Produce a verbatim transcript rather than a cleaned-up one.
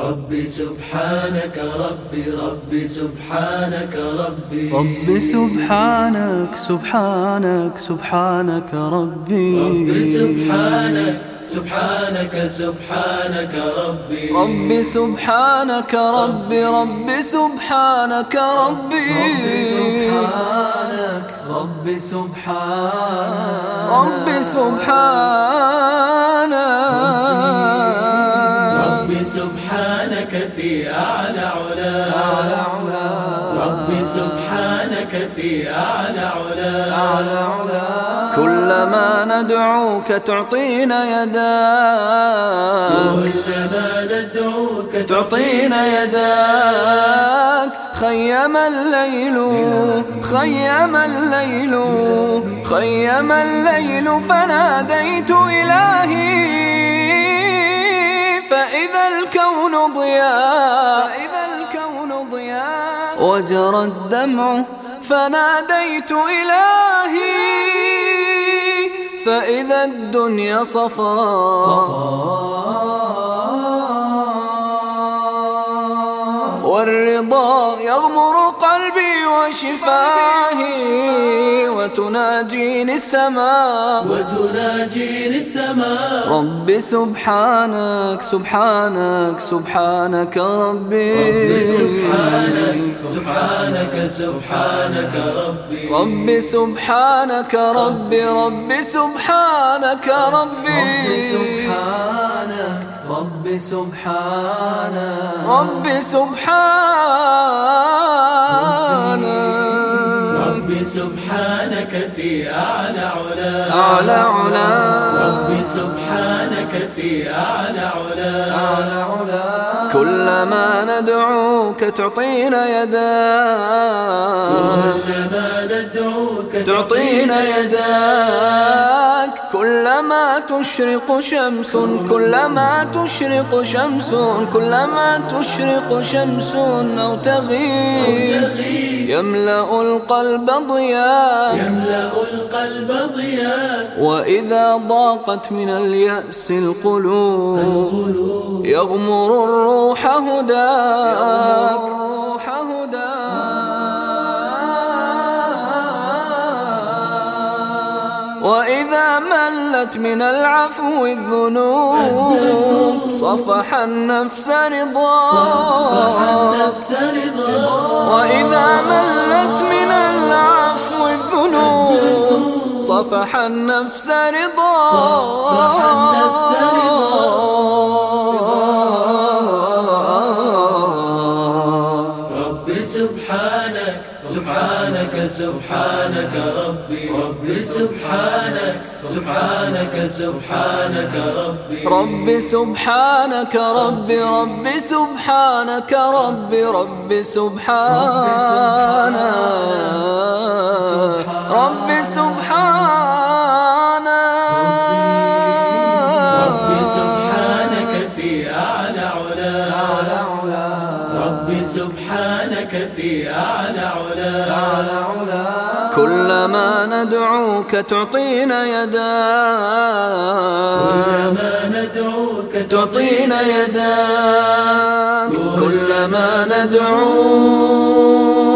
ربي سبحانك ربي ربي سبحانك ربي ربي سبحانك سبحانك سبحانك ربي ربي سبحانك سبحانك سبحانك ربي ربي سبحانك ربي ربي سبحانك ربي ربي سبحانك ربي سبحانك ربي سبحانك في أعلى علاك ربي سبحانك في أعلى علاك كلما ندعوك تعطينا يداك كلما ندعوك تعطينا يداك خيم الليل خيم الليل خيم الليل فناديت إلهي فإذا الكون ضياء فإذا الكون ضياء وجرى الدمع فناديت إلهي فإذا الدنيا صفاء والرضا يغمر قلبي وشفاهي وتناجيني السماء وتناجيني السماء ربي سبحانك سبحانك سبحانك ربي ربي سبحانك سبحانك سبحانك ربي ربي سبحانك ربي ربي سبحانك ربي سبحانك ربي سبحانك ربي سبحانك ربي سبحانك في أعلى علاك أعلى علاك ربي سبحانك في أعلى علاك كلما ندعوك تعطينا يداك كلما ندعوك تعطينا يداك كلما تشرق شمس كلما تشرق شمس كلما تشرق شمس أو تغيب يملأ القلب ضياء يملأ القلب ضياء وإذا ضاقت من اليأس القلوب يغمر الروح هداك وإذا ملت من العفو الذنوب صفح النفس رضاك وإذا ملت من العفو الذنوب صفح النفس رضاك ربي سبحانك سبحانك سبحانك ربي ربي سبحانك سبحانك سبحانك ربي ربي سبحانك ربي ربي سبحانك ربي ربي سبحانك ربي سبحانك ربي سبحانك في أعلى علاك ربي سبحانك في أعلى علاك كلما ندعوك تعطينا يداك كلما ندعوك تعطينا يداك كلما ندعوك